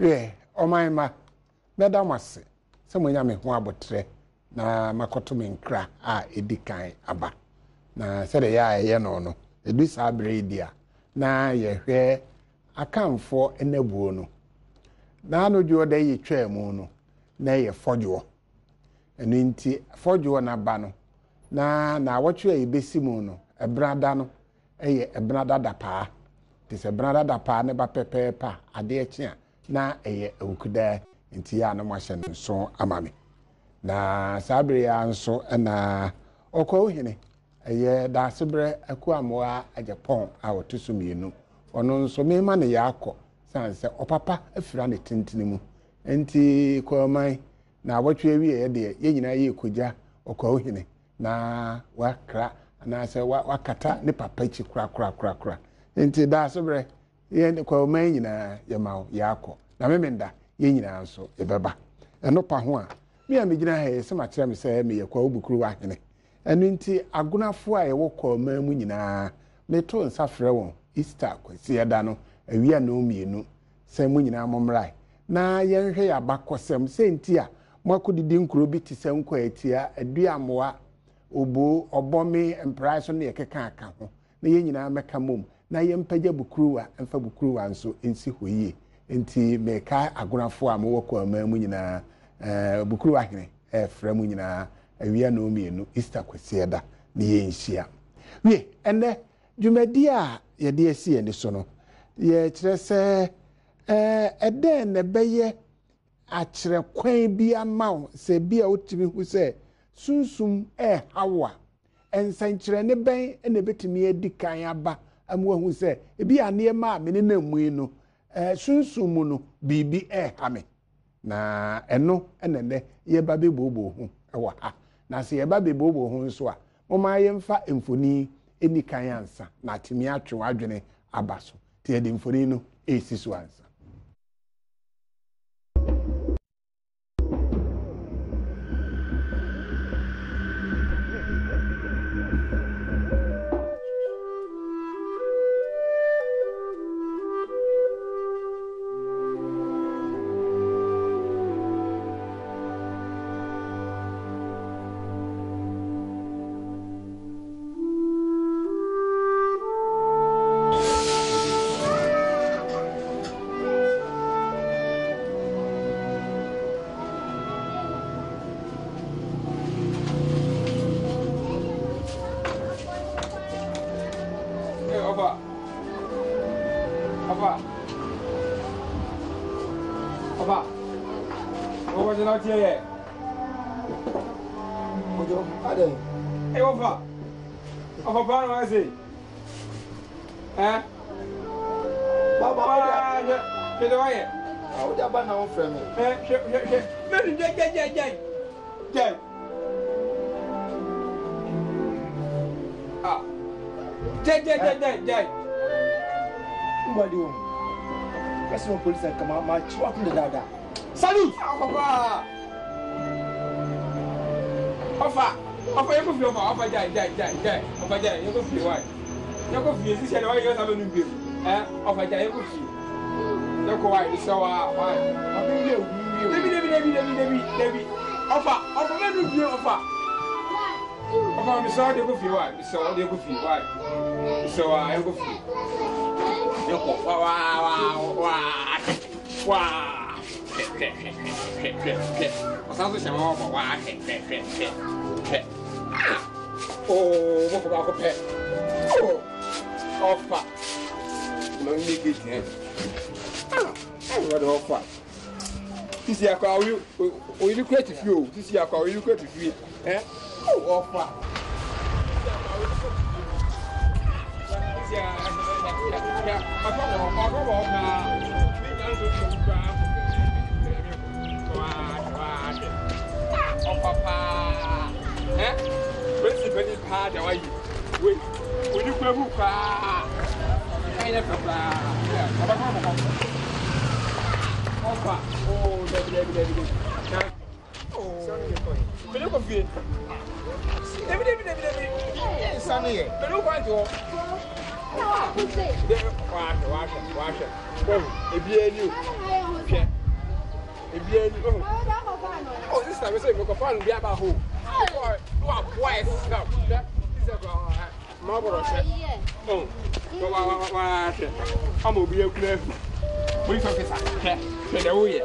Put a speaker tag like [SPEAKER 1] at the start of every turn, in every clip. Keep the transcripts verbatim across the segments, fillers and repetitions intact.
[SPEAKER 1] Yeah, o my ma. Meda mase. Se mo nya me ho abotre na makoto me nkra a edikan aba. Na se de ya ye no no. Edu sa bredia. Na ye hwe akamfo enabuo no. Na no dwo de ye twa mu no. Na ye fodwo. Enu nti fodwo na ba no. Na na wotwe ye besimu no. Ebrada no. Eye ebrada dapa. Ti se ebrada dapa ne ba pepepa ade echi a na eye ewukuda nti ya na mahye nso amame. Na sabre ya nso na okwo hene eye da sebre akuamoa ajapon a wotusu mienu. Ono nso mema ne yakọ sanse opapa afira ne tintini mu. Nti kwaman na wotwe wi ye de ye nyina ye koja okwo hene na wakra na se wakata ne papa chi kura kura kura kura. Nti da sebre ye kwaman nyina ye ma yakọ. Na memenda ye nyina nso ebeba. Eno pa ho a me a megina ha ye se ma kire me se me ye kwa obukuru wa hene. Eno nti agunafo a ye wo kwaman mu nyina me to nsa frɛ won Easter kwesi eda no awia na omienu se mu nyina momrai na ye nhwe ya bakosem se nti a mwakodidi nkuro bi ti se nkwa etia aduamoa obo obomi emprice no ye keka aka ho na ye nyina meka mom na ye mpagya bukuruwa emfa bukuruwa nso ensi hoyie nti meka agunafo a mo kwa mamu nyina eh bukuruwa hene eh fra mu nyina awia na omienu Easter kwesi eda na ye nhia wie ene dwumadi a ye de esi eni so no ye kire se eh eden ne beye a kire kwan bi amaw se bia otimi hu se sunsum eh hawa ensankire ne ben ene betimi edikan aba amwa hu se ebi ane ma me na mu no eh sunsum no bibi eh hame na eno enene ye ba be bobo hu ewa ha na se ye ba be bobo hu nso a mo ma ye mfa emfoni eni kan ansa na atimi atwe adwene abaso te edi mfoni no esi so ansa.
[SPEAKER 2] Yeah.
[SPEAKER 3] Ojo, ade.
[SPEAKER 2] Hey, Ofa. Ofa, pa no say. Eh?
[SPEAKER 3] Baba,
[SPEAKER 2] ah, je, je do ye.
[SPEAKER 3] Ah, o ja ba na o frɛ me.
[SPEAKER 2] Eh, je, je, je. Me je, je, je, je. Je. Ah. Je, je, je, je, je.
[SPEAKER 3] Mbadi o. Kasi mo police kan ma ma chiwa kun da dada.
[SPEAKER 2] Salut! Ofa. Ofa, ofa you go feel ofa, ofa jai jai jai jai. Ofa jai you go feel why? You go feel this year why you have no bill. Eh, ofa jai you go feel. You go why so why?
[SPEAKER 3] Abi le wu mi o.
[SPEAKER 2] Debi debi debi debi debi debi. Ofa, ofa me no bill ofa. Ofa me so dey go feel why? Me so dey go feel why? So why you go feel? You go wa wa wa wa. Osanso chama wa wa he he he he he. Oh, mo ko ba ko pe. Oh. Ofa. No ni ke je. Ah, what the ofa. Tisi akwa we we look at you. Tisi akwa we look at you. Eh? Oh, ofa. Tisi akwa akwa akwa akwa na. Oh, papa. Eh? Where's the penny card? Why you? Wait. Will you play hookah? I never play. Papa. Oh, baby, baby, baby. Oh, sorry. Look at you. Baby, baby, baby, baby. Yes, Sonny. But look at you. Ah, watch, watch, watch, wash. Oh, if you knew. If you knew. Oh, this time we say we can find be about who. Oh, what boy stuff. This is about Marlboro. Oh, wash. I'm gonna be a clear. We focus on that. Get away.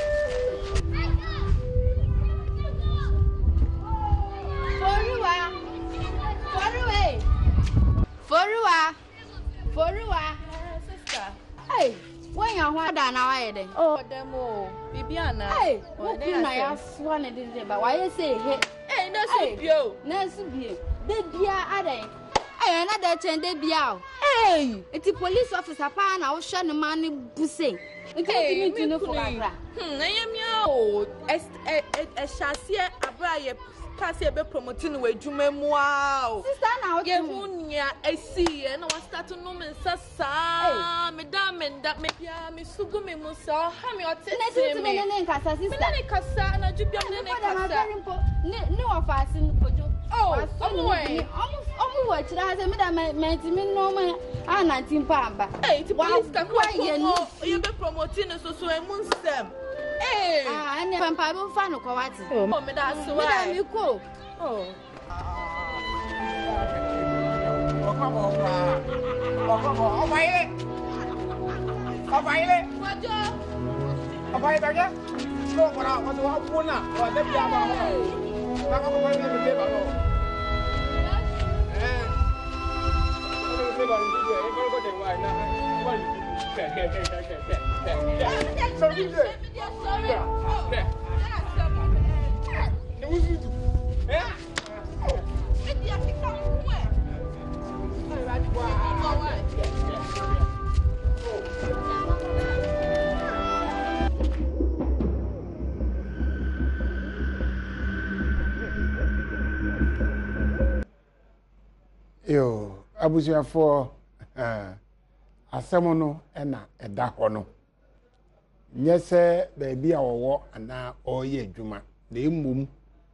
[SPEAKER 4] Forua. Forua. Sister. Hey, when you want that now, I did.
[SPEAKER 5] Oh, demo. Bibiana.
[SPEAKER 4] Hey, what do I swan it is about? Why you say, hey,
[SPEAKER 5] hey, no, so you.
[SPEAKER 4] No, so you. They be a day. Hey, another ten day be out. Hey, it's a police officer, pan, I'll shun the money bussing.
[SPEAKER 5] Hey, me no for that. Hmm, I am yo. A chassis, a bribe. Kasi ebe promoting we jume wow.
[SPEAKER 4] Sister na
[SPEAKER 5] ye hunya esi e na wa start no me sasa me da me da me bia me sugu me musa ha me otete
[SPEAKER 4] me. Na me ne nkasa sister.
[SPEAKER 5] Me ne nkasa na jubia me ne nkasa.
[SPEAKER 4] Ne ne wa fasi kojo.
[SPEAKER 5] Oh, omo we.
[SPEAKER 4] Omo omo wa chira ha se me da me me ti me no ma a nineteen pamba.
[SPEAKER 5] Hey, ti police ka kwa ye no ye be promoting so so e mu nsem. Hey!
[SPEAKER 4] Ah, ane pampa bo fa no kwa wati.
[SPEAKER 5] Oh, me da so.
[SPEAKER 4] Me da mi ko.
[SPEAKER 5] Oh.
[SPEAKER 2] Okamo kwa. Okamo, obaile. Obaile.
[SPEAKER 5] Wajo.
[SPEAKER 2] Obaile daga. Ko kora, wato wa puna, wa da biya ba ho. Na ko ko ne me ba ho. Eh. Me ba ni je, e ko ko de wa na. Wa ni. Ke ke ke ke ke. Sorry, sorry.
[SPEAKER 1] Yo, abusuafo eh asemo no na eda ho no. Nye se baabi a wowo ana oye adwuma na emum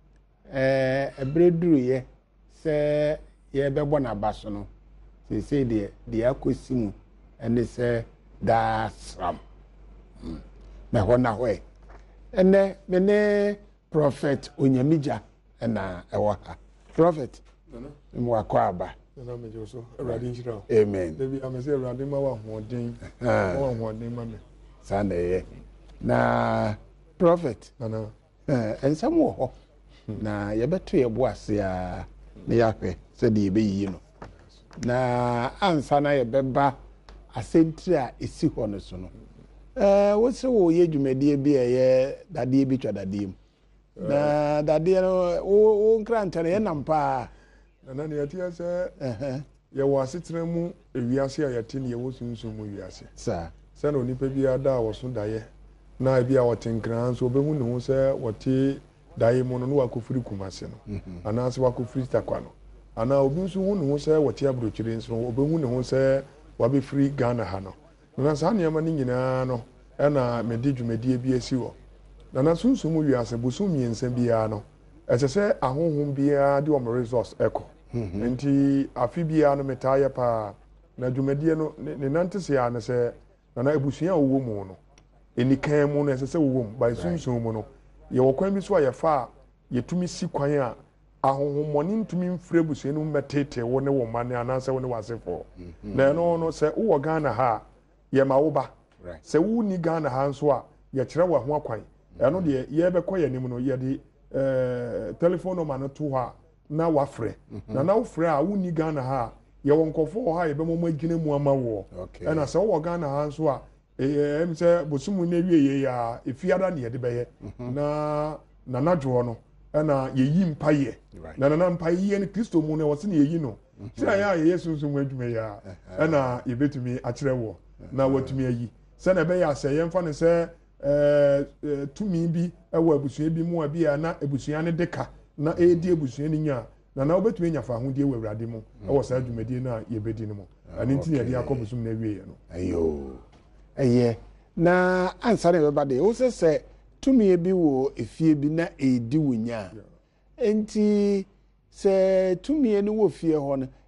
[SPEAKER 1] eh ebreduru ye se ye bebo na baso no se se de de akosimu ene se da sram na ho na ho e ene me ne prophet Onyamija na ewo ha prophet mu akwaba
[SPEAKER 3] na me joso Awurade nhyira.
[SPEAKER 1] Amen.
[SPEAKER 3] Debi amese Awurade ma wa hoden wa hoden ma me
[SPEAKER 1] sana ye na prophet
[SPEAKER 3] nana
[SPEAKER 1] eh ensam wo ho na ye beto ye bo ase a na ya hwe se de ye beyi no na ansa na ye beba asentri a esi ho no so no eh wo se wo ye dwumade bi ye dade bi twa dade mu na dade no wo nkranta ye nampa
[SPEAKER 3] nana ne yatia se eh ye wo asetena mu ewiase a yate ne ye wo sunsun mu wiase
[SPEAKER 1] sa
[SPEAKER 3] se na onipa bi ada wo so daye na ebi a wotenkran so obehu ne ho se wote daye mu no no wakofiri kumase no ana se wakofiri takwa no ana obi nso hu ne ho se wote abrochire nso obehu ne ho se wabefiri Ghana ha no na sa ne ma ne nyina no na medi dwumadi bi asi wo na na sunsun mu wiase bosu miensa bia no ese se ahohom bia de o resource eko nti afi bia no metaye pa na dwumadi no ne nante se ya ne se na na ebusuya owo mu no enikan mu no ese se owo mu ba sunsun mu no ye wokwan bi so ye fa ye tumi si kwan a ahohomoni ntumi mfre busuya no metete wo ne wo mane anase wo ne wasefo na no no se wo Ghana ha ye ma wo ba se wo ni Ghana ha nso a ye kire wo ho akwan eno de ye be koye nim no ye de eh telephone number no to ha na wafre na na wo fre a wo ni Ghana ha ye wo nkofo ha ye be mo magine mu ama wo ena se wo Ghana ha nso a eh em se bosumu na wie ye ya efiada ne ye de be ye na na nadwo no ena ye yi mpaye na na mpaye ne Kristo mu ne wo se ne ye yi no sira ya ye yesu mu adwuma ya ena ye betumi a kire wo na watumi ayi se na be ya se ye mfa ne se eh tumi bi ewo abusua bi mu abi ya na abusua ne deka na edi abusua ni nya na na obetumi nya fa hodie we Awurade mu ewo sa adwumadi na ye bedi ne mu ani nti ye de akobusum na wie ye no
[SPEAKER 1] ayo eye na ansare be bade wo se se tumi bi wo efie bi na edi wonya enti se tumi ni wo fie ho no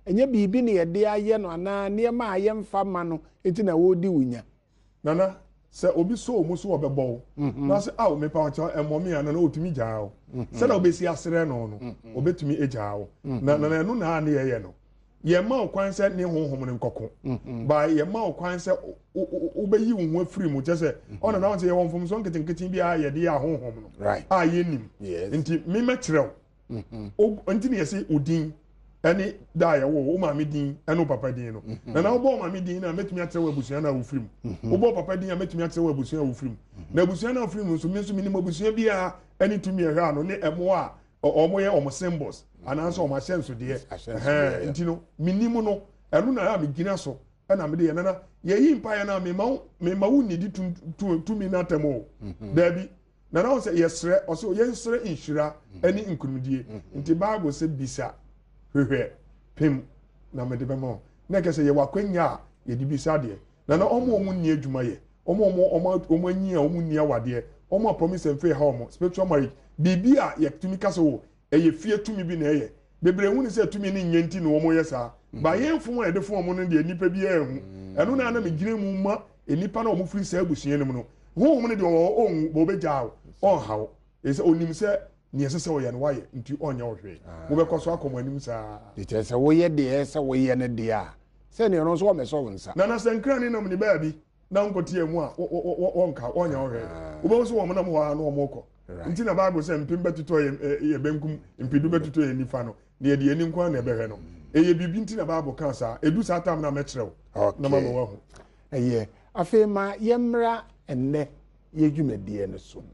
[SPEAKER 1] enye bibi ne ye de aye no ana ne ma aye mfa ma no enti na wo di wunya
[SPEAKER 3] nana se obi so omu so obebo na se aw me pa cha emomi ana na otumi jaawo se na obesi asere no no obetumi ejaawo na na no na ne ye no ye ma okwan se ne honhom ne nkoko ba ye ma okwan se obeyi wo afiri mu je se ona na won ye won fom so nketenkete bi a ye de ya honhom no a ye nim nti me mekyerɛw o nti ne ye se odin ani da ya wo o ma me din eno papa din no na na obo ma me din na metumi atrɛ abusua na wo firim obo papa din a metumi atrɛ abusua wo firim na abusua na wo firim so me so minim abusua bi a ani tumi ehwa no ne emo a omo ye omo symbols ananso omo ahyɛnso de eh nti no minim no ɛno na ya me gina so ɛna me de ye na ye yi mpa ya na me ma me ma wo nidi tumi na temo da bi na na wo se ye srɛ o se ye srɛ inhyira ani nkunudie nti bible se bisa hwehwe pem na me de be ma na kese ye wakwanya ye di bisa de na na omo omo nni adwuma ye omo omo omo anyi a omo nni awade omo promise and faith ha omo spiritual marriage bibia ye tumi kase wo eye fie tumi bi na eye bebre hu ni se tumi ni nyenti no omo ye sa ba ye mfom e de fo omo no de nipa bi ehu eno na na me gire mu ma enipa na omo firi sa abusuan nim no hu omo ne de o on bo be jaaw on hawo e se onim se ni ese se wo ye no waye nti onya wo hwe wo be koso akomo anim sa
[SPEAKER 1] de che se wo ye de se wo ye ne de a se ne no so wo me so wonsa
[SPEAKER 3] na na se nkra ni nam ni ba bi na nkotie mu a wonka onya wo hwe wo be so wo mo na mo ha no mo ko nti na bible se mpim betuto ye ye benkum mpidu betuto ye nifa no ne ye de ani nkwa na ebe hwe no eye bibi nti na bible kan sa edu sa tam na metrew na ma mo wa ho
[SPEAKER 1] eye afi ma yemra enne ye dwumadie no so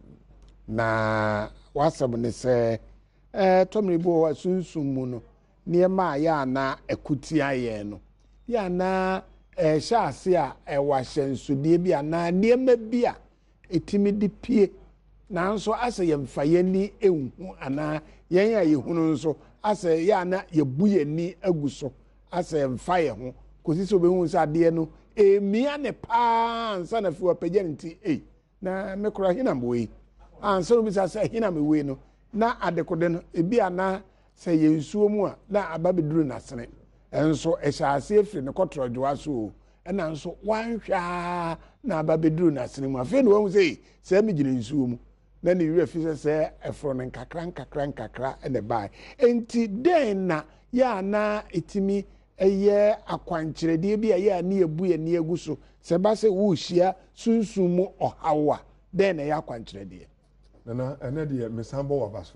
[SPEAKER 1] na wasab ne se eh tomribo asunsun mu no niema ya na akutia ye no ya na eh hyase a e wa hyensudie bi ana niema bi a etimi di pie nanso ase yemfa yeni ehu ana yen ya yehunu nso ase ya na yebu yeni aguso ase yemfa ye ho kosi so behu nsa de no emia ne pa nsa na fi wapagya nti eh na mekora hina mboyi anso bi sa se hina me we no na adekode no ebi ana se ye nsuo mu a na ababeduru nasene enso ehyase efiri ne kotrojoa so na nso wanhwa na ababeduru nasene mu afi no hu se se me gire nsuo mu na ne wi afi se efro ne nkakra nkakra nkakra ene bai enti den na ya na etimi eye akwankyerede bi a ya na ebu ye na eguso se ba se wo hia sunsun mu ohawa den na ya akwankyerede
[SPEAKER 3] nana ene de mesambo wa baso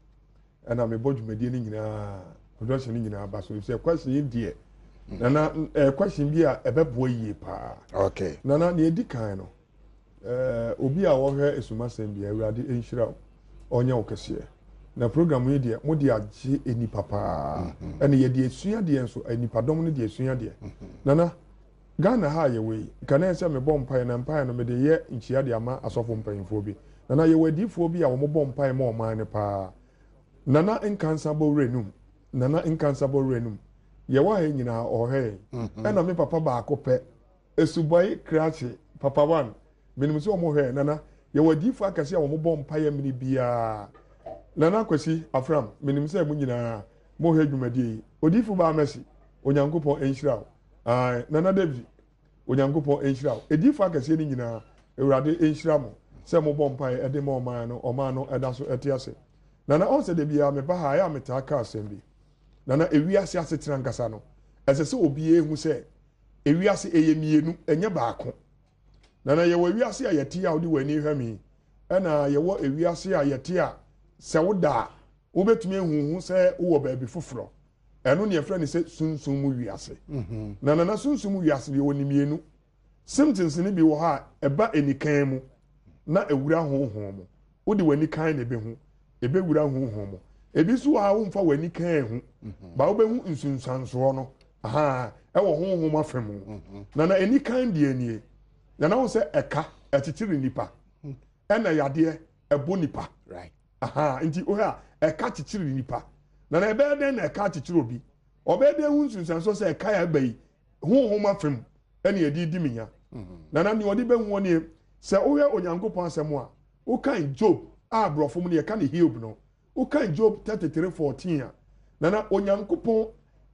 [SPEAKER 3] ena me bodwumadi ni nyina production ni nyina baso se question yi de nana eh question bi a ebebo yie pa
[SPEAKER 1] okay
[SPEAKER 3] nana ne edi kan no eh obi a wo hwe esumasem bi awurade enhyira onya okese na program yi de mo de age eni papa ene ye de esua de enso enipa dom ne de esua de nana Ghana ha ye we kana se me bom pai na pai no me de ye nchia de ama asofo mpanyimfo bi nana ye wadifo bi a wo bom pai ma o man ne pa nana incansable renum nana incansable renum ye wa he nyina o he e na me papa ba akopɛ esuboy krache papa one menim se o mo he nana ye wadifo akase a wo bom pai mini bia nana kwasi afram menim se mu nyina mo he dwumadie odifo ba amesi onyankopɔn enhyira ah nana David onyankopɔn enhyira edifo akase ni nyina ewurade enhyira mo se mo bompa e de mo man no o man no eda so etiase nana on se de bia me ba ha ya meta ka asem nana ewiase asetena nkasa no ese se obi ehu se ewiase eyemienu enye baako nana ye ewiase a yeti a odi wani hwami ena ye wo ewiase a yeti a se woda wo betumi ehuhu se wo ba bi foforo eno ne efra ne se sunsun mu wiase mhm nana na sunsun mu wiase bi woni mienu symptoms ni bi wo ha eba enikan mu na ewura honhom mo wodi wani kan na ebehu ebewura honhom mo ebi so ha wo mfa wani kan ehu ba wo behu nsunsanso no aha e wo honhom afem na na eni kan die nie na na wo se eka etitiri nipa ena yade ebo nipa
[SPEAKER 1] right
[SPEAKER 3] aha nti o ha eka titiri nipa na na ebe den na eka titiri obi obede hu nsunsanso se eka ya gbai honhom afem ena yedi di minya na na ni odi behu oni se oye onyankopon asem a o kan Job a brofo mu ne kan Hiob no o kan Job thirty-three fourteen a na na onyankopon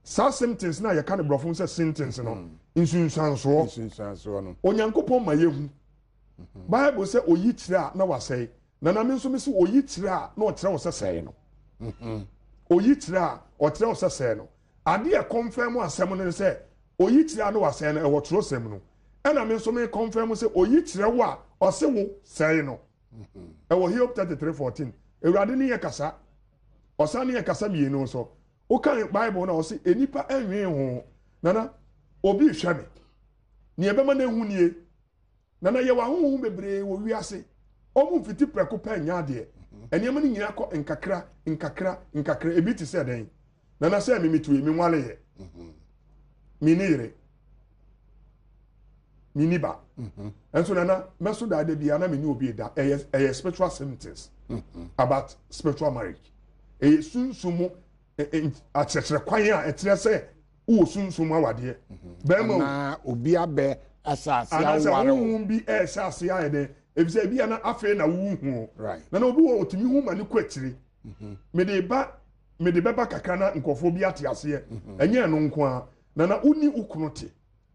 [SPEAKER 3] sa symptoms na yɛka ne brɔfo sɛ symptoms no nsunsuansoɔ
[SPEAKER 1] nsunsuansoɔ no
[SPEAKER 3] onyankopɔn ma yɛhu bible sɛ oyi kyerɛ a na wasɛe na na me nso me sɛ oyi kyerɛ a na ɔkyerɛ wo sɛ sɛe no oyi kyerɛ a ɔkyerɛ wo sɛ sɛe no ade a confirm asɛm no sɛ oyi kyerɛ a na wasɛe no ɛwɔ twerɛsɛm no ɛna me nso me confirm sɛ oyi kyerɛ wo a ɔse wo sɛe no ɛwɔ Hiob thirty-three fourteen awurade ne yɛ kasa ɔsan ne yɛ kasa mmienu nso wokan bible na ɔse enipa anwen ho nana obi hwɛ me ne ɛbɛma na ehu nie nana yɛ wahoho bebree wɔ wiase ɔmo mfiti prɛko pɛ nya adeɛ ɛnneɛma no nyinaa kɔ nkakra nkakra nkakra ebi te sɛ dɛn nana sɛ me mitue me nwale yɛ me ne yere me ni ba ɛnso nana mɛso da de bia na me ni obi da ɛyɛ ɛyɛ spiritual symptoms about spiritual marriage ɛyɛ sunsumu akyerɛkyerɛ kwan a ɛkyerɛ sɛ wowɔ sunsumu awadeɛ bɛrima
[SPEAKER 1] na obi abɛ asase aware
[SPEAKER 3] anasa wo bi ɛhyɛ ase ayɛ dɛ ebisɛ ebi ana afei na wo hu na na obi wɔ otumi hu ma ne kɔ akyire me de ba me de bɛba kakra na nkɔfo bi ate aseɛ ɛnyɛ no nko a na na uni ukunu te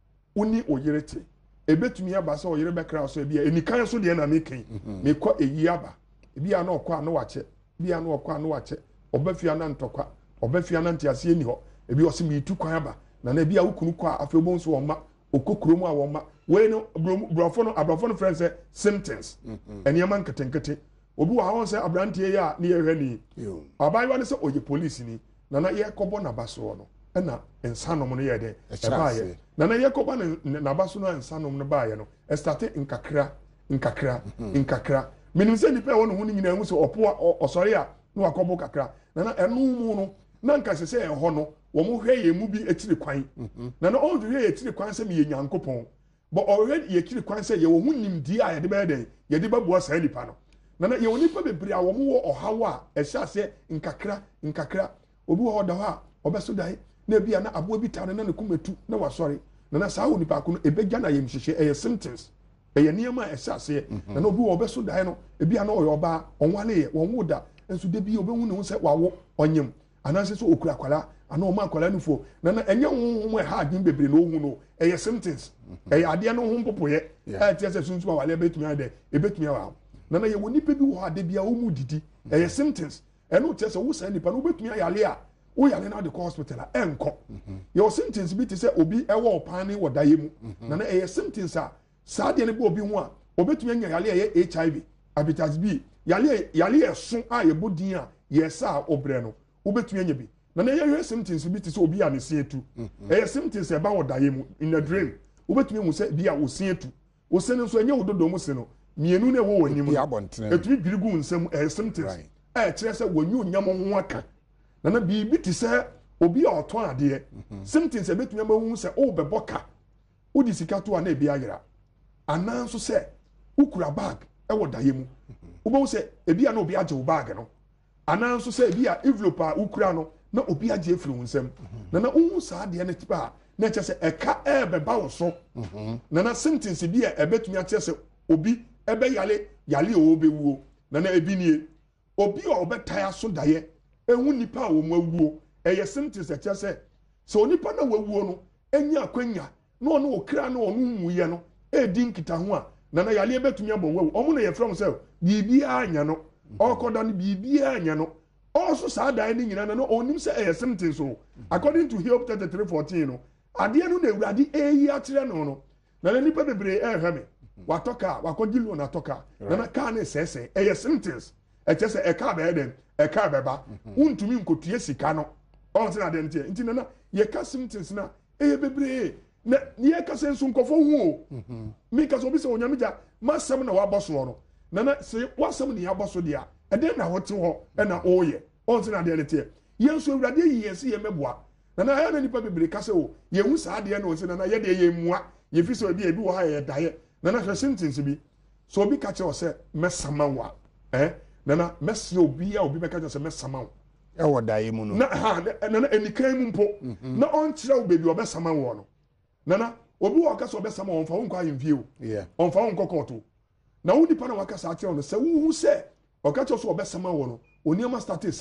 [SPEAKER 3] uni oyere te ebetumi aba sɛ oyere bɛkra so ebi enikan so deɛ na me kan me kɔ eyi aba ebi a na ɔkɔ a na wakyɛ ebi a na ɔkɔ a na wakyɛ ɔbɛfia na ntɔkwa ɔbɛfia na ntiaseɛ ni hɔ ebi ɔse me tu kwan aba na na ebi a ukunu kɔ a afei bo nso wɔn ma okokuro mu a wɔn ma wei no brɔfo no abrɔfo no friend sɛ symptoms ɛnneɛma nketenkete obi wɔ ha wɔn sɛ aberanteɛ yi a ne yɛhwɛ ni ɔbaayewa no sɛ ɔyɛ polisi ni na na yɛkɔbɔ n'aba soɔ no ɛna nsanom no yɛ dɛ ɛbaayɛ na na yɛkɔbɔ n'aba so no a nsanom no baayɛ no ɛstate nkakra nkakra nkakra menim sɛ nipa ɛwɔ ne ho no nyinaa hu sɛ ɔpo ɔsɔre a na wakɔbɔ kakra na na ɛno mu no na nka sɛ sɛ ɛhɔ no wɔn hwɛ yɛn mu bi akyiri kwan na na ɔn hwɛ yɛn akyiri kwan sɛ yɛ nyankopɔn bɔ ɔhwɛ yɛ akyiri kwan sɛ yɛwɔ ho nimdeɛ a yɛde bɛyɛ dɛ yɛde bɛboa saa nipa no na na yɛwɔ nipa bebree a wɔn wɔ ɔhaw a ɛhyɛ aseɛ nkakra nkakra obi wɔ hɔ da hɔ a ɔbɛso dae na ebi a na aboa bi taa no na ne kum etu na wasɔre na na saa wɔ nipa ko no ebegya na yɛm hyehyɛ ɛyɛ symptoms ɛyɛ nneɛma a ɛhyɛ aseɛ na na obi wɔ ɔbɛso dae no ebi a na ɔyɛ ɔbaa ɔnwale yɛ wɔn wo da nso de bi obɛhu ne ho sɛ wawo ɔnyam anaasɛ sɛ okura akwala ana ɔma akwala no fo na na ɛnyɛ honhom ɛha adwene bebree na ɔhu no ɛyɛ symptoms ɛyɛ adeɛ no ho mpopoyɛ ɛteɛ sɛ sunsum a wale bɛtumi ayɛ dɛ ɛbɛtumi awa na na yɛwɔ nipa bi wɔ hɔ ade bia ɔmu didi ɛyɛ symptoms ɛno kyerɛ sɛ wo saa nipa no wobɛtumi ayale a woyale no ade kɔ hospital a ɛnkɔ yɛwɔ symptoms bi te sɛ obi ɛwɔ ɔpaa ne wɔ daeɛ mu na na ɛyɛ symptoms a saa deɛ no bi obi ho a ɔbɛtumi anya yale a ɛyɛ H I V hepatitis B yale yale yɛ so a yɛbɔ din a yɛsa a ɔbrɛ no wobɛtumi anya bi na na yɛhwɛ symptoms bi te sɛ obi a ne se etu ɛyɛ symptoms ɛba wɔ daeɛ mu in a dream wobɛtumi ehu sɛ bi a osi etu osi no nso ɛnyɛ wo dodo mu se no mienu na ɛwɔ wɔ anim no etumi dwiri gu nsɛm ɛyɛ symptoms ɛyɛ kyerɛ sɛ wɔnyi onyam ho aka na na biribi te sɛ obi a ɔtɔn adeɛ symptoms ɛbɛtumi ama hu sɛ ɔbɛbɔ ka wodi sika to a na ebi ayera anaa nso sɛ wokura bag ɛwɔ daeɛ mu wobɛhu sɛ ebi a na obi agye wo bag no anaa nso sɛ ebi a envelope a wokura no na obi agye efiri wo nsam na na wohu saa adeɛ no tipa a na kyerɛ sɛ ɛka ɛɛbɛba wo so na na symptoms bi a ɛbɛtumi akyerɛ sɛ obi ɛbɛyale yale a ɔbɛwuo na na ebi nie obi a ɔbɛtae so daeɛ ehu nipa a wɔn awuo ɛyɛ symptoms ɛkyerɛ sɛ sɛ onipa na wawuo no enya akwanya na ɔno okra na ɔno nwuyɛ no edi nkita ho a na na yale bɛtumi abɔ wawu ɔmo na yɛfrɛ mo sɛ biribiara anya no ɔkɔda no biribiara anya no ɔso saa dan ne nyina no onim sɛ ɛyɛ symptoms o according to Hiob thirty-three fourteen no adeɛ no na awurade eyi akyerɛ no no na na nipa bebree ɛhwɛ me watɔ kaa wakɔgye loan atɔ kaa na na kaa ne sɛɛsɛɛ ɛyɛ symptoms ɛkyɛ sɛ ɛkaa bɛyɛ dɛm ɛkaa bɛba wontumi nkotue sika no ɔn na adeɛ no teɛ nti na na yɛka symptoms na ɛyɛ bebree na yɛka sɛ nso nkɔfo hu o meka sɛ obi sɛ onyame gya masɛm na wabɔ soɔ no na na sɛ wasɛm ne yɛabɔ so deɛ a ɛdɛn na wɔte hɔ ɛna ɔɔyɛ ɔn na adeɛ no teɛ yɛn nso awurade yi yɛn si yɛn mɛboa na na ayɛ na nipa bebree ka sɛ o yɛhu saa adeɛ no ɔnsi na na yɛdeɛ yɛn mua yɛfi sɛ ebi ebi wɔ ha yɛ daeɛ na na hwɛ symptoms bi so obi ka kyerɛ wɔ sɛ mɛsama wo a ɛɛ na na mɛsɛ obi a obi bɛka kyerɛ sɛ mɛsama wo
[SPEAKER 1] ɛwɔ daeɛ mu no
[SPEAKER 3] na ha na na enikan mu mpo na ɔnkyerɛ wo beebi ɔbɛsama wo no na na obi wɔ ɔka sɛ ɔbɛsama wo ɔmfa wo nkɔ ayɛmfie o ɔmfa wo nkɔ kɔɔto na wo nipa na waka saa kyerɛ wo no sɛ wohu sɛ ɔka kyerɛ sɛ ɔbɛsama wo no onneɛma start sɛe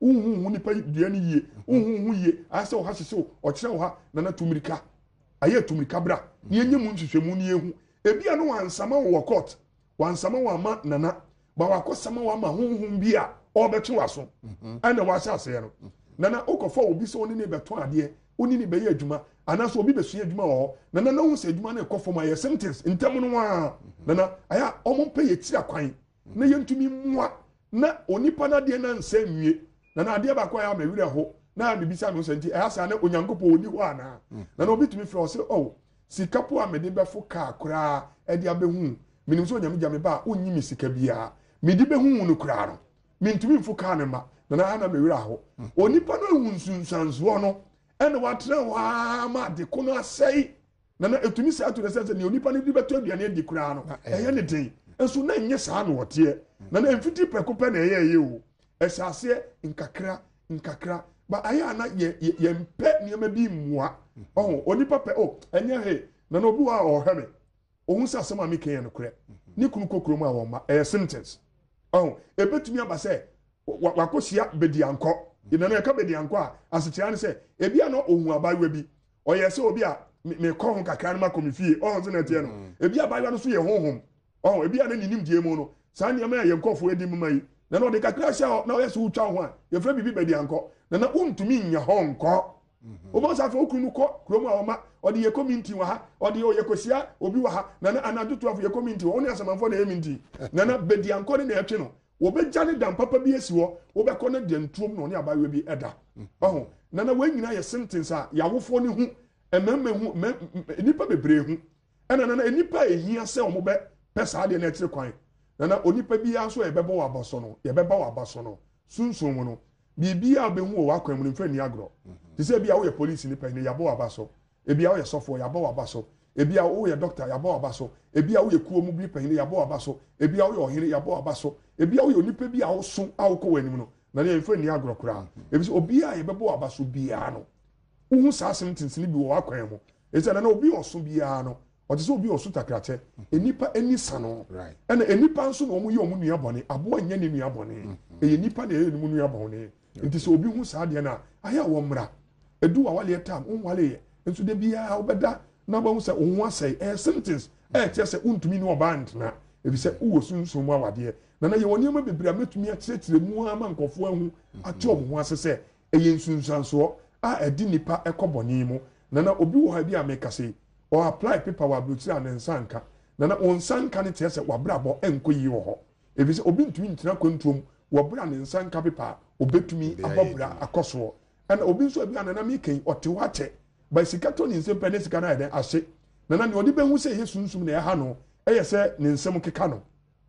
[SPEAKER 3] unhu hu nipa dua ni yie unhu hu yie ase wo ha sese o kire wo ha na na tumirika aye tumirika bra ne enye mu nhwehwemu ne ehu ebi anu wansama wo court wansama wa ma nana ba wakosama wa ma hunhun bi a obetwe waso ana wa sha ase no nana okofo obi so oni ne beto ade oni ne beye adwuma anaso obi besu adwuma wo nana na hu se adwuma na ekofo ma ye sentence ntam no wa nana aya omompe ye tira kwan na yentumi mmoa na onipa na de na nsa nwie nana ade ba kwa ya ma wira ho na bibisa me so nti aya sa na onyankopo oni ho ana nana obi tumi fro se oh sikapo amede befo ka kura e de abehu minim so nyame jame ba onyi mi sika bia medi behu no kura no mintumi mfo ka ne ma nana ana me wira ho onipa no hunsunsanzo no ene watre wa ma de kono asai nana etumi sa to se ne onipa no di beto aduane di kura no eye ne den enso na nye saa no wote nana emfiti prekope na eye eye o esase nkakra nkakra ba aya na ye ye mpe niema bi mua oh onipa pe oh enye he nana obi wa o heme ohun sa asema mi ken no kure ni kunu kokoro mu a wo ma eh sentence oh ebetumi aba se wakosia bedianko inana e ka bedianko a asetia ne se ebi ano ohun abayewa bi oye se obi a me ko ho kakra no makomi fie oh so na tie no ebi abayewa no so ye honhom oh ebi ana ninim die mu no sa ne ma ye nkofo edi mu mai na no de kakra sha na oye so utwa ho a ye fra bibi bedianko na na untumi nya honko obo sa fa okunu ko kromu a oma odi ye community wa ha odi o ye kosia obi wa ha na na anadu twelve ye community oni asamanfo na eminti na na bedianko ne na etwe no wo be jane dam papa bi esi wo wo be ko na de ntuom no ne abawe bi eda oho na na wanyina ye sentence a yawofo ne hu ememme hu nipa bebre hu ena na na nipa ehia se omo be pesa de na etire kwan na na onipa bi aso ye bebo wa boso no ye beba wa boso no sunsun mu no bibia be hu wo akwan mu mfa ni agro ti se bia wo ye police nipa ni yabo wa baso ebia wo ye sofo yabo wa baso ebia wo ye doctor yabo wa baso ebia wo ye kuo mu bi pan yabo wa baso ebia wo ye ohire yabo wa baso ebia wo ye onipa bi a wo so a wo ko wanim no na ne mfa ni agro kra ebi se obi a ye bebo wa baso bia no uhu sa sentence ni bi wo akwan mu ese na na obi oso bia no o te se obi oso takrate enipa eni sano ena enipa nso na omu ye omu nua bone abo anya ne nua bone e enipa na ye mu nua bone nti se obi hu sa de na aya wo mra edu wa wale tam onwale ye nso de bia obeda na ba hu se onhu asai eh sentence eh tie se untumi ni oband na ebi se uwo sunsun mu awade na na ye woni ma bebira metumi akyerɛkyerɛ mu ama nkɔfo ahu ate omo ho asese eye nsunsanso a edi nipa ekɔbɔni mu na na obi wo ha bi amekase o apply paper wa blochira na nsanka na na onsanka ne tie se wabrabɔ enkoyi wo ho ebi se obi ntumi ntina kwantuom wabra ne nsanka paper obetumi ababra akoso ana obi nso abi anana mi ken otiwate ba sikato ni nsem pene sika na ede ase nana ne odi behu se yesunsum na eha no eye se ne nsem keka no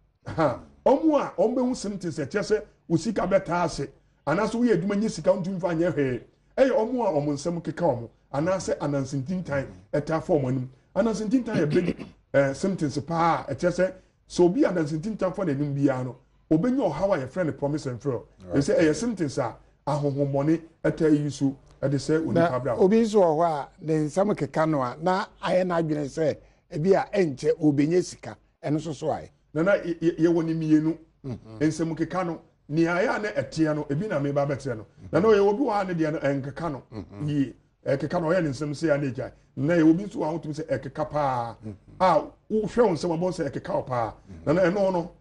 [SPEAKER 3] ha omu a ombehu sente se kyese usika beta ase anaso wo yeduma nyi sika ntum fa anya hwe eye omu a omu nsem keka omu anase anansintintan eta form anum anansintintan ye big eh sentence pa ekyese so obi anansintintan for nanim bia no obenyo hawa ye friend promise and fail they say eye sentence a ahohomone eta yisu e de say onipa bra
[SPEAKER 1] obi so ho a ne nsam keka no a na aye na adwene say ebi a enche obenye sika eno so so aye
[SPEAKER 3] na na ye woni mienu nsam keka no ni aya na etia no ebi na me ba betre no na na ye obi wa ne de no enkeka no yi ekeka no ye nsam se ya na eja na ye obi so wa hotum se ekeka pa a wo hwe nsam abo se ekeka pa na na eno no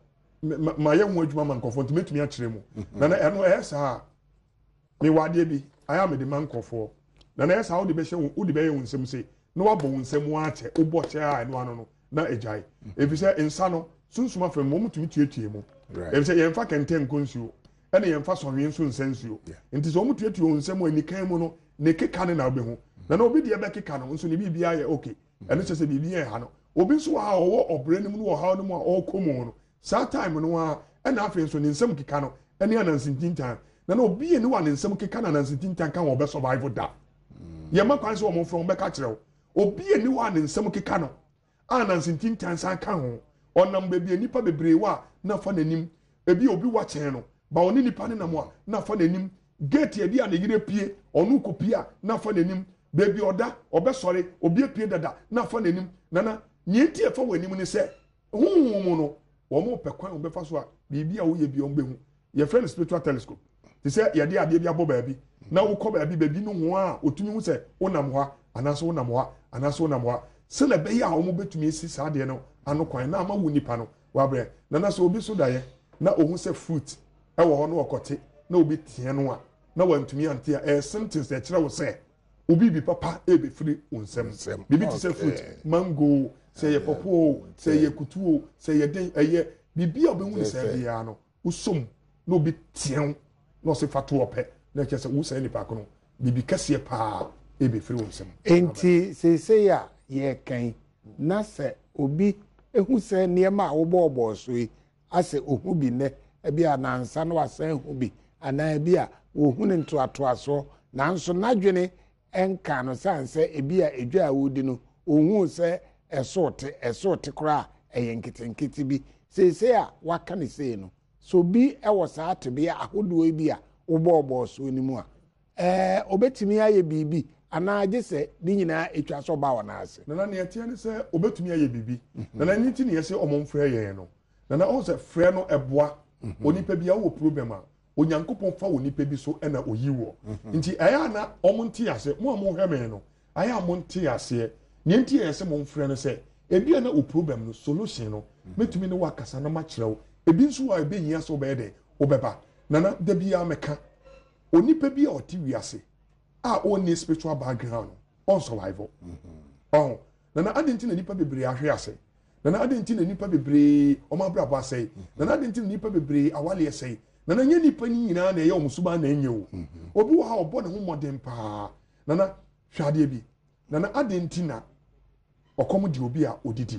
[SPEAKER 3] ma ye hu adwuma man kofo ntimetumi a kire mu na na eno e sa me wade bi aya me de man kofo na na esa wo de be hye wo de be ye nsam se na wabɔ nsam ache wo bɔ che a eno ano no na ejai ebi se nsa no sunsuma fam mo mutumi tuetue mu ebi se ye mfa kenten konsuo ene ye mfa sohwe nso nsansuo nti so mo tuetue nsam ani kan mu no ne keka ne na obehu na na obi de be keka no nso ne bibia ye okay ene se se bibia ye ha no obi nso ha wo obrani mu no wo ha no mu a okomo no sa time no a ena afi nso ne nsam keka no ene anansintintan na na obi ene wa ne nsam keka na anansintintan kan wo be survive da ye ma kwan so wo mo from be ka kire obi ene wa ne nsam keka no anansintintan san kan ho onam bebi nipa bebre wa na fa nanim ebi obi wa chen no ba oni nipa ne nam a na fa nanim gate e bi a ne yire pie onu kopia na fa nanim bebi oda obesore obi pie dada na fa nanim nana nyenti e fa wanim ne se huhumu no wo mo pe kwan obefa so a bibia wo ye bi ombehu ye friend spiritual telescope te sɛ yɛde adeɛ bi abɔ baabi na wokɔ baabi baabi no ho a otumi hu sɛ wonam hɔ anaasɛ wonam hɔ anaasɛ wonam hɔ sɛ na bɛyɛ a wɔn bɛtumi esi saa adeɛ no ano kwan na ama wu nipa no wabrɛ na na so obi so daeɛ na ohun sɛ fruit ɛwɔ hɔ no wɔkɔte na obi teɛ no a na wantumi ante a ɛyɛ sentence ɛkyerɛ wo sɛ obi bi papa ebefiri nsɛm bibi te sɛ fruit mango sɛ yɛ pɔpɔ sɛ yɛ kutu o sɛ yɛ den ɛyɛ bibi a obehu ne sɛ biara no usom na obi teɛ na ɔsɛ fatu ɔpɛ na kyerɛ sɛ wusa nipa kono bibi kɛseɛ paa ebefiri nsɛm
[SPEAKER 1] enti sesei a yɛ kan na sɛ obi ehu sɛ nneɛma a wobɔɔbɔɔ so yi asɛ ohu bi nɛ ebi a nansa no wasan hu bi anaa ebi a ohu ne ntoatoasoɔ nanso n'adwene ɛnka no sansɛ ebi a edwa a wodi no ohu sɛ ɛsoote ɛsoote koraa ɛyɛ nketenkete bi sesei a waka ne sei no so bi ɛwɔ saa tebea ahodoɔ bi a wobɔɔbɔɔ so ne mu a ɛɛ obetumi ayɛ biribi anaa gye sɛ ne nyinaa etwa so ba wɔ n'ase
[SPEAKER 3] nana ne ɛteɛ ne sɛ obetumi ayɛ biribi nana ne ti ne yɛ sɛ ɔmo mfrɛ yɛn no nana ɔho sɛ frɛ no ɛboa onipa bi a wɔ problem a onyankopɔn fa wɔ nipa bi so ɛna oyi wɔ nti ɛyɛ ana ɔmo nte ase mo a mo hwɛ me no ayɛ a mo nte aseɛ ne nti yɛ sɛ mo mfrɛ no sɛ ebi ana o problem no solution no metumi ne wakasa na ma kyerɛw ebi nso wa ebe yia so bɛyɛ de obɛba nana da bi a meka onipa bi a ɔte wiase a ɔne spiritual background on survival ɔho nana adi nti na nipa bebree ahwe ase nana adi nti na nipa bebree ɔmo abrabɔ asɛe nana adi nti na nipa bebree awale asɛe nana nye nipa ni nyinaa na ɛyɛ ɔmo suba na enye o obi wɔ ha ɔbɔ ne ho mmɔden paa nana hwɛ adeɛ bi nana adi nti na ɔkɔm di obi a odidi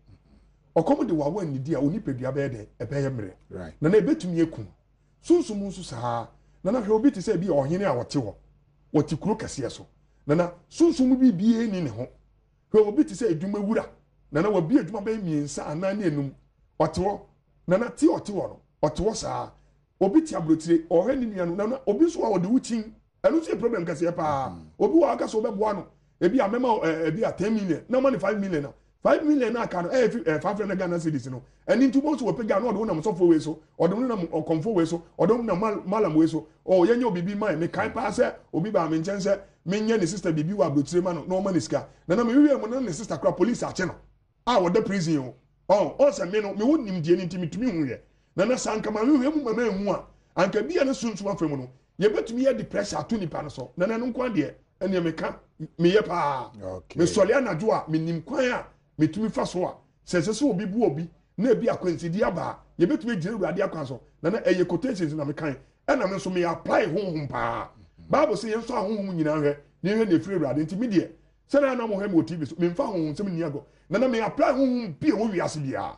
[SPEAKER 3] ɔkɔm de wawa nidi a onipa dua bɛyɛ dɛ ɛbɛyɛ mmerɛ nana ebetumi ekum sunsun nso saa nana hwɛ obi te sɛ bi ɔhene a wɔte hɔ wɔte kuro kɛseɛ so nana sunsun bi bie ni ne ho hwɛ obi te sɛ edwuma wura nana wabi edwuma bɛyɛ mmiɛnsa anaa ne enum ɔte hɔ nana ti ɔte hɔ no ɔte hɔ saa obi ti aburotire ɔhɛ ne nua no nana obi nso a wɔde wukyim ɛno nso yɛ problem kɛseɛ paa obi wɔ aka so ɔbɛboa no ebi a mɛma ɛɛ ebi a ten million na ɔma ne five million na five million na aka no ɛyɛ fi ɛɛ five hundred Ghana cedis no ɛni ntubo nso wɔpɛ Ghana ɔde wɔnam sɔfo wei so ɔde wɔnam ɔkɔnfo wei so ɔde wɔnam malam wei so ɔ yɛnyɛ obibi man mi kan paa sɛ obi ba mi nkyɛn sɛ mi nyɛ ne sister bibi wɔ aburotire ma no na ɔma ne sika nana mi wiye mu na ne sister kora police akye no a wɔda prison o ɔ ɔsɛ mi no mi wo nim die ne nti mi tumi hu yɛ nana sankama mi hu emu mama ehu a anka bi yɛ ne sunsun afɛ mu no yɛbɛtumi yɛ de pressure ato nipa no so nana no nkwa deɛ ɛnea mi ka mi yɛ paa mi sɔle anadwo a mi nim kwan a mi tumi fa so a sɛ sɛ sɛ obi bu obi na ebi akwansidi aba yɛbɛtumi gyina awurade akwan so nana ɛyɛ quotations na mi kan ɛna mi nso mi apply honhom paa bible sɛ yɛn nso ahonhom nyinaa hwɛ ne yɛn na efiri awurade nti mi deɛ sɛdeɛ anam hɔ mu wɔ T V so mi nfa honhom sɛm ni agɔ nana mi apply honhom bi a wɔn wiase biara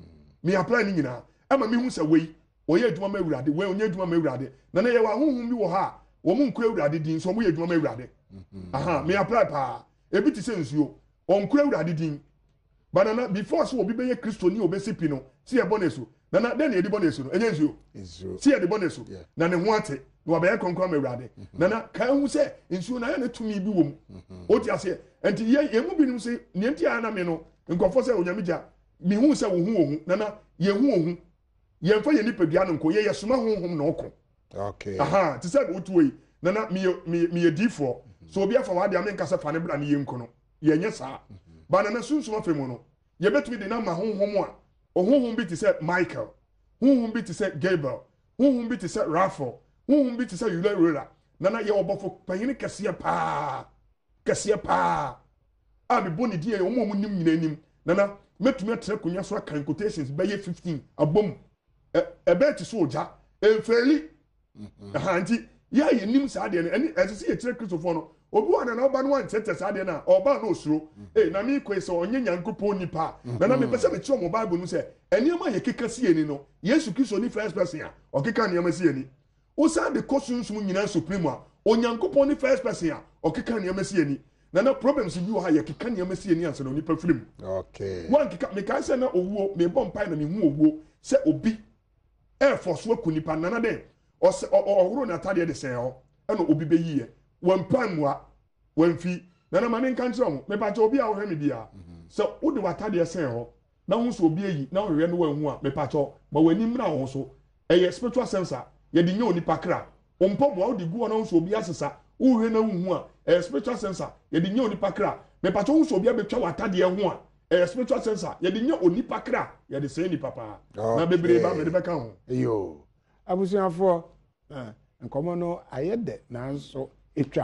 [SPEAKER 3] mi apply ne nyinaa ɛma mi hu sɛ wei wɔyɛ adwuma ma awurade wei ɔnyɛ adwuma ma awurade nana yɛ wɔ ahonhom bi wɔ ha wɔn mu nkura awurade din nso wɔn yɛ adwuma ma awurade aha mi apply paa ebi ti sɛ nsuo ɔnkura awurade din banana before so obi bɛyɛ kristo ni obesi pi no si yɛ bɔ n'esu nana den yɛ di bɔ n'esu no enye nsuo si yɛ di bɔ n'esu na ne ho ate na wabɛyɛ kɔnkɔn ma awurade nana kan hu sɛ nsuo na yɛ ne tumi bi wɔ mu o ti aseɛ nti yɛ yɛ mu bi nim sɛ nea ti ayɛ na mi no nkɔfɔ sɛ onyamigya mi hu sɛ ohun ohun nana yɛ hu ohun yɛn fa yɛ nipadua no nko yɛ yɛ soma honhom na ɔkɔ
[SPEAKER 1] okay
[SPEAKER 3] aha ti sɛ o tu wei nana mi yɛ mi mi yɛ diifoɔ so obi afa wade ame nkasa fa ne bra ne yɛ nko no yɛ nyɛ saa banana sunsun afɛ mu no yɛbɛtumi de na ma honhom a ɔhonhom bi te sɛ Michael honhom bi te sɛ Gabriel honhom bi te sɛ Raphael honhom bi te sɛ Uriah nana yɛ ɔbɔfo panyin kɛseɛ paa kɛseɛ paa a mi bɔ ne die yɛ ɔmo ɔmo nim nyina nim nana mɛtumi atena konwa so aka quotations bɛyɛ fifteen abom ɛ ɛbɛɛ te so ogya efeeli ɛha nti yɛ a yɛ nim saa deɛ no ɛne ɛsɛ sɛ yɛkyerɛ kristofoɔ no obi wa na na ɔba no wantɛtɛ saa deɛ no a ɔba no osuro ee na mi kɔ sɛ ɔnyɛ nyankopɔn nipa na na mepɛ sɛ mekyerɛ ɔmo bible no sɛ nneɛma a yɛkeka si yɛni no yesu kristo ni first person a ɔkeka nneɛma si yɛni osan de kɔ sunsum nyinaa supreme a onyankopɔn ni first person a ɔkeka nneɛma si yɛni na na problems bi wɔ ha yɛkeka nneɛma si yɛni ansa na onipa firim
[SPEAKER 1] okay
[SPEAKER 3] wankeka mekae sɛ na owuo mebɔ mpae na mehu owuo sɛ obi ɛɛfɔ so aku nipa nana dɛ ɔsɛ ɔhoro n'atadeɛ de sɛn hɔ ɛna obi bɛyi yɛ wɔmpa mua wɔmfi nana ma ne nka nkyerɛ ho mepakyɛ obi a wɔhwɛ me bia sɛ wode w'atadeɛ sɛn hɔ na ho so obi ayi na wɔhwɛ no wɔahu a mepakyɛ ma w'ani mmra wo so ɛyɛ spiritual sense a yɛde nyɛ onipa kra ompo bo odi gu ono so obi asesa wo hwe na hu a eh spiritual sensor ye di nya onipa kra me pacho wo so obi abetwa watade ho a eh spiritual sensor ye di nya onipa kra ye di se ni papa na bebre ba me de beka ho
[SPEAKER 1] yo abusuafo eh nkomo no ayede na nso etwa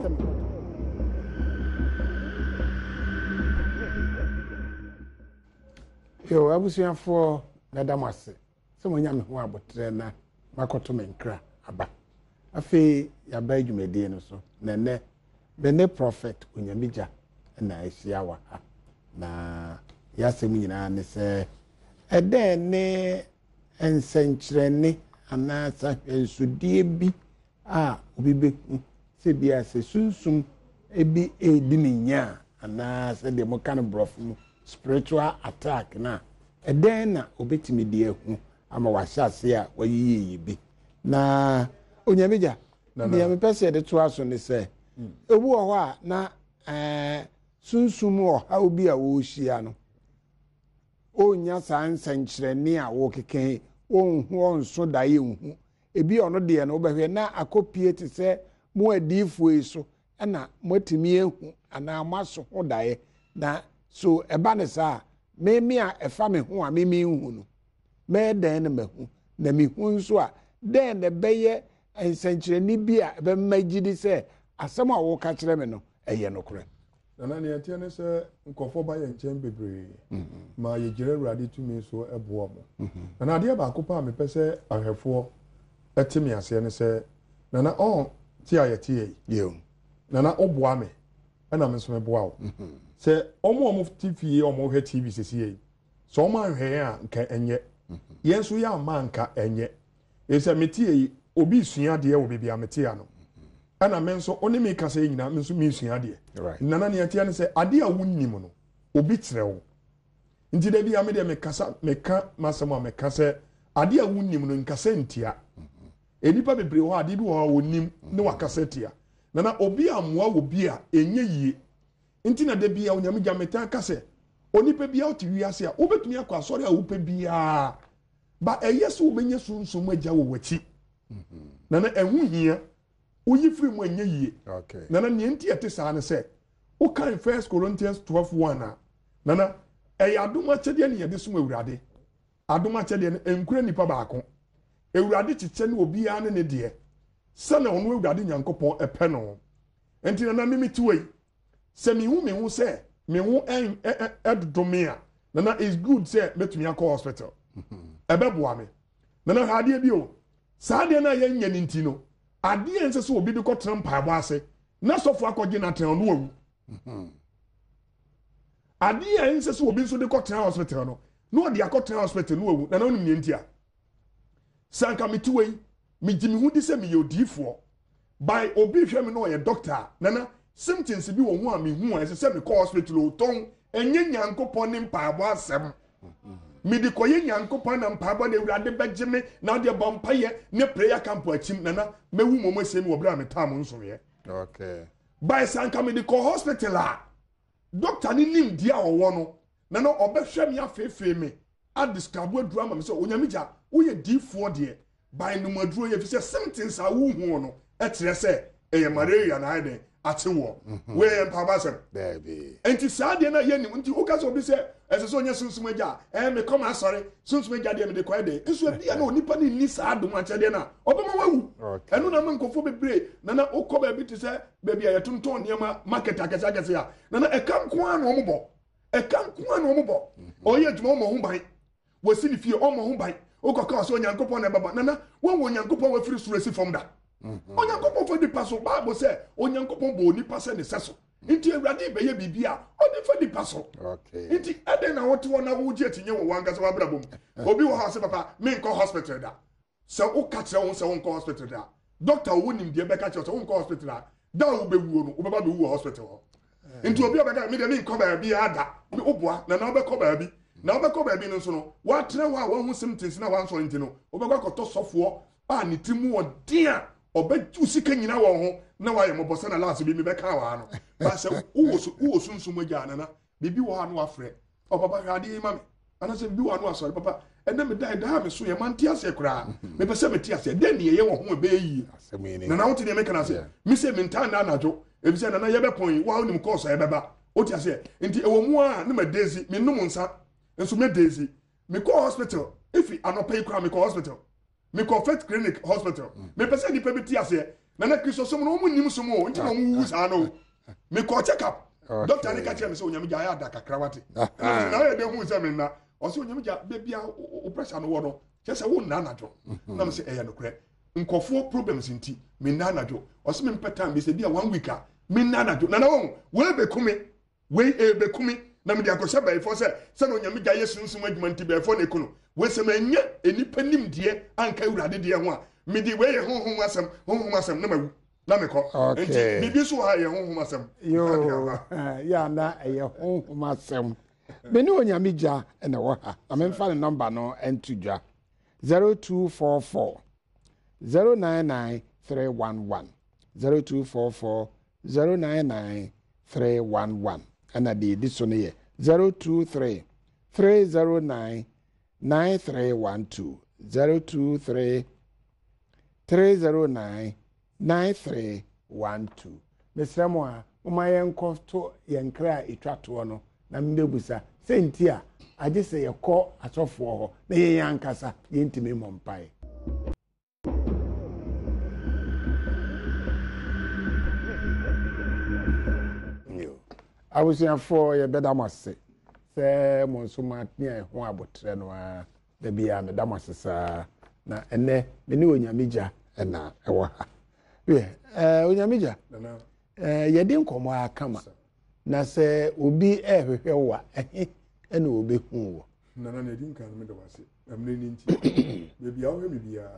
[SPEAKER 1] yo abusuafo na damase se mo nya me ho abotre na makoto menkra aba afi ya ba dwumedie no so na ne bene prophet onyamija na ahia wa ha na ya sem nyina ne se ede ne ensenkyerene ana sa ensudie bi a obi be se bia se sunsum ebi edi ne nya ana se de mo kan brof mu spiritual attack na ede na obetimi die hu ama wahase a wayiyi bi na onyamija na me pese de to aso ne se ewu ho a na eh sunsum ho ha obi a wo hia no onya san sankyerene a wo keken onhu onso dae nhu ebi ono de no obehwe na akopie te se mo adifo eso na motimi ehu ana maso ho dae na so eba ne sa me me a efa me ho a me me hu no me den na mahu na me hu nso a den na beye ensankyerene bi a be magidi se asem a wo ka kire me no eye no kore
[SPEAKER 3] na na etie ne se nkofo ba ye nchen bebre ma ye gire urade tumi so ebo mo na ade ba akopa me pese ahwefo etimi ase ne se na na on ti ayeti ye na na oboa me na me so me boa wo se omo omo T V omo hwe T V sisi ye so omo ahwe a nka enye ye nso ya ma nka enye e se meti ye obi sua de ye wo bibia meti ya no ana me nso oni me kasa nyina me nso me sua de nana ne atia ne se ade a wunnim no obi kire wo nti da bia me de me kasa me ka masema me kasa ade a wunnim no nkasa ntia enipa bebre ho ade bi ho wonim ne wakasa tia nana obi amoa obi a enye yie nti na da bia onyame gameta kasa onipa bia oti wiase a obetumi akọ asori a wope bia ba eyese wo benye sunsun agya wo wachi nana ehu hia oyi free mu enye yie
[SPEAKER 1] okay
[SPEAKER 3] nana ne nti ete saa ne se o kan First Corinthians twelve one a nana eya adoma chede ne yede sum awurade adoma chede ne enkura nipa baako awurade chiche ne obi a ne ne de sana onu awurade nyankopon epe no enti nana mimi tiwei se mi hu mi hu se mi hu en eddomia nana is good se betumi akọ hospital ebeboa me nana hade bi o saade na ye nya ninti no ade ense so obi de ko trampa abo ase na sofo akọje na tren no awu ade ense so obi so de ko tren hospital no no de akọ tren hospital no awu nana onum nti a sanka metiwei mi jimi hu di se mi yodifo by obi hwe me no ye doctor nana symptoms bi wo hu a mi hu a se me call hospital o ton enye nyankopon ni mpa abo asem mi di koye nyankopon na mpa abo na urade begime na de bompa ye ne prayer camp achim nana mewu momo se mi wo bra me tam nso ye
[SPEAKER 1] okay
[SPEAKER 3] by sanka mi di call hospital a doctor ni nim dia owo no nana obehwe me afefe me a describe adura ma me so onyamija wo ye D four de by no maduro ye fi se symptoms a wo hu no e kire se eye malaria na ade atewo we empabasem
[SPEAKER 1] baby
[SPEAKER 3] enti saade na ye ni nti o ka so bi se ese so nya sunsum agya eh me come asori sunsum agya de me de kwa de nso bia na onipa ni ni saado ma chede na obama wawu enu na mankofo bebre na na okoba bi te se baby ya tonton niam market akesa akesa ya na na eka nko an ombo eka nko an ombo oye dwuma mo hu ban wasi ni fie omo hu ban okaka so nyankopon na baba na na won won nyankopon wa firi suresi fom da onyankopon fo di paso bible say onyankopon bo ni pase ne seso nti awurade be ye bibia o di fo di paso
[SPEAKER 1] okay
[SPEAKER 3] nti ade na wote wona wo je tinye wo wanga so abrabom obi wo ha se papa me nko hospital da se o ka kire wo se wo nko hospital da doctor wo nim de be ka kire so wo nko hospital da da wo be wuo no wo be ba be wuo hospital nti obi obeka me de me nko ba bi ada me oboa na na wo be ko ba bi na wo be ko ba bi no so no wa tre wa wo hu symptoms na wa nso nti no wo be ko to sofo a ni timu wo dia obe usika nyina wo ho na wa ye mobose na last bi mi be ka wa no ba se wo wo sunsun agya na na bibi wo ha no afre o papa hade ma me ana se bi wa no asori papa ene me dai da me so ye man tie ase kura me pese me tie ase den ne ye wo ho be yi na na wote ne me kana se me se me ntan na anajo e bi se na na ye be pon wa onim course ye beba o tie ase nti e wo mu a ne ma daisy me num nsa enso me daisy me call hospital if anopa ikura me call hospital me call Faith Clinic hospital me pese ni pe bi tie ase na na Kristo so mo mu nim so mo nti mo wu sa no me call check up doctor ne ka tie me se onyame ja ya da kakra wate na ye de hu se me na o se onyame ja bebia o pressure no wo no chese wo na anajo na me se eh no kure nkofo problems nti me na anajo o se me mpeta me se bia one week a me na anajo na na wo we be kumi we e be kumi na me dia ko se bai fo se se no onyame ja yesunsun adwuma nti bai fo na ekono we se me nya enipa nim die anka urade die ho a me di we ye honhom asem honhom asem na mawu na me ko nti bibi so ha ye honhom asem
[SPEAKER 1] yo ya na ye honhom asem me ni onyame ja na wo ha na me mfa ne number no entudwa zero two four four zero nine nine three one one zero two four four zero nine nine three one one ana di di so ne ye zero two three three zero nine nine three one two zero two three three zero nine nine three one two Mister Moa umayen kosto yenkra etwato no na mbebusa senti a age se yekọ asofo ho na ye yankasa yentime mompai yo awusiafo ye bedamase se monsuma tia ho abotre no a da bia me damasesa na ene me ni onyamija na ewo ha we eh onyamija eh yedi nkomo akama na se obi ehwehwe wa ehe ene obi hu wo
[SPEAKER 3] na na yedi nkan me do wase amne ni nti bebi a wo me bia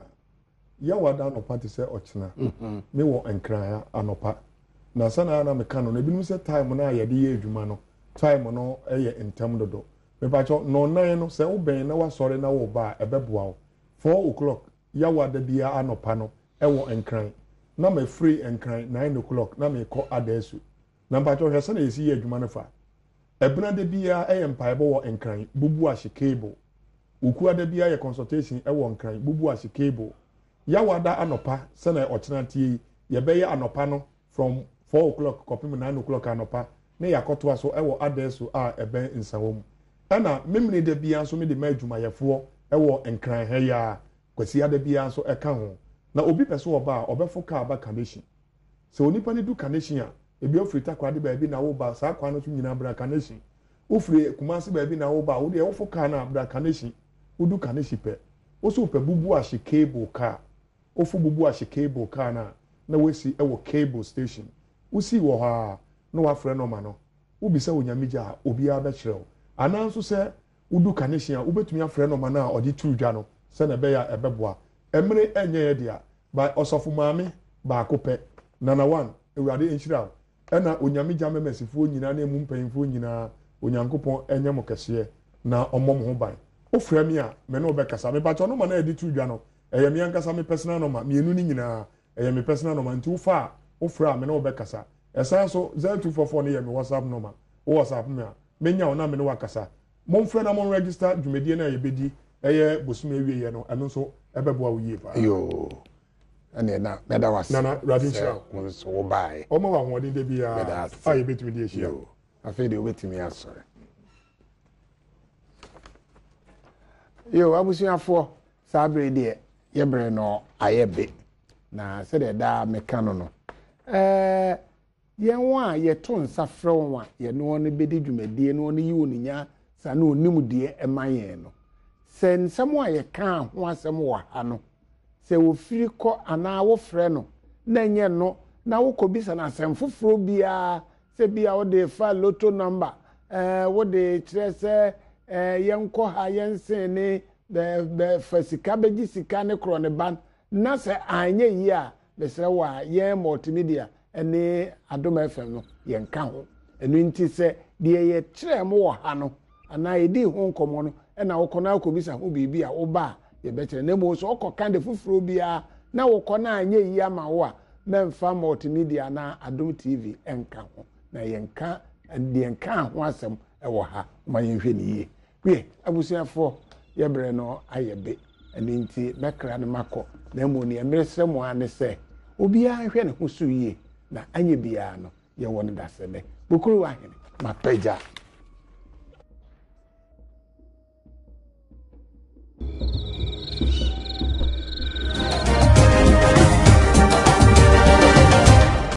[SPEAKER 3] ya wada no party se ochina me wo enkran ya anopa na sana na me kanu na binum se time na yedi ye adwuma no time no eye entam dodo me ba cho no nan no se wo ben na wa sori na wo ba ebeboa wo four o'clock ya wada bia anopa no ewo enkran na me free enkran nine o'clock na me ko adesu na ba cho hwese na yesi ye adwuma no fa ebuna de bia eye mpaebo wo enkran bubu ahye cable oku ade bia ye consultation ewo enkran bubu ahye cable ya wada anopa se na ochina tie ye be ye anopa no from four o'clock kopim nine o'clock anopa na yakoto aso ewo adesu a ebe nsawom ana memne de bia so me de ma adwuma yefo ewo enkran ha ya kwasi ade bia so eka ho na obi pese oba obefo ka aba condition se onipa ne du condition a ebi ofrita kwade ba bi na wo ba sa kwa no so nyina bra condition ofri kumase ba bi na wo ba wo de wo fo ka na bra condition wo du condition pe wo so pe bubu ahye cable car ofu bubu ahye cable car na na wesi ewo cable station wo si wo ha no wa frɛ no ma no wo bi sɛ onyamija obi a ba kyerɛw ananso sɛ wo du condition a wo betumi afrɛ no ma na odi tru dwa no sɛ na be ya ebeboa emre enye ye dia ba osofo maame ba akopɛ nana one ewurade enhyira ɛna onyamija memesifo nyina na emu mpanyimfo nyina onyankopɔn enye mo kɛse na ɔmmɔ mo ho ban wo frɛ me a me no obɛkasa me ba cho no ma na edi tru dwa no ɛyɛ me ankasa me personal no ma me enu ni nyina ɛyɛ me personal no ma nti wo fa wo frɛ a me no obɛkasa ɛsan so zero two four four ne yɛ me WhatsApp number wo WhatsApp me a menya wo na me no wakasa mo mfrɛ na mo register dwumadie na yɛ bedi ɛyɛ bosome awie yɛ no ɛno nso ɛbɛboa wo yie pa
[SPEAKER 1] yo ane na meda was
[SPEAKER 3] na na radin chira
[SPEAKER 1] wo so wo bai
[SPEAKER 3] o ma wa hoɔden de bia a yɛ betumi de ahyia
[SPEAKER 1] yo afei de obetumi asɔre yo abusuafo sabre de yebre no ayebe na se de da meka no no eh yen wa ye to nsa frɛ won a ye no no bedi dwumadie no no yi oninya sa na onim de emaye no se nsɛm a ye ka ho asɛm wɔ ha no se wo firi kɔ ana wo frɛ no na nye no na wo kobisa na asɛm foforo bia se bia wo de fa lotto number eh wo de kyerɛ sɛ eh yenkɔ ha yensen ne be be fasika beji sika ne kro ne ban na se anye yi a besre wa ye multimedia ene Adom F M no ye nka ho enu nti se de ye kire mo wo ha no ana edi ho nkomo no na wo kona akobisa ho bibi a wo ba ye be kire na mo so okoka de fufuro bia na wo kona anye yi ama wo a memfa multimedia na Adom T V enka ho na ye nka de nka ho asem e wo ha ma ye hwe ni ye we abusuafo yebre no ayebe ene nti mekra ne mako na emu ne emresem mo ane se obi a hwe ne ho so yie na anye bia no ye won dasebe bukuru wa hene mapeja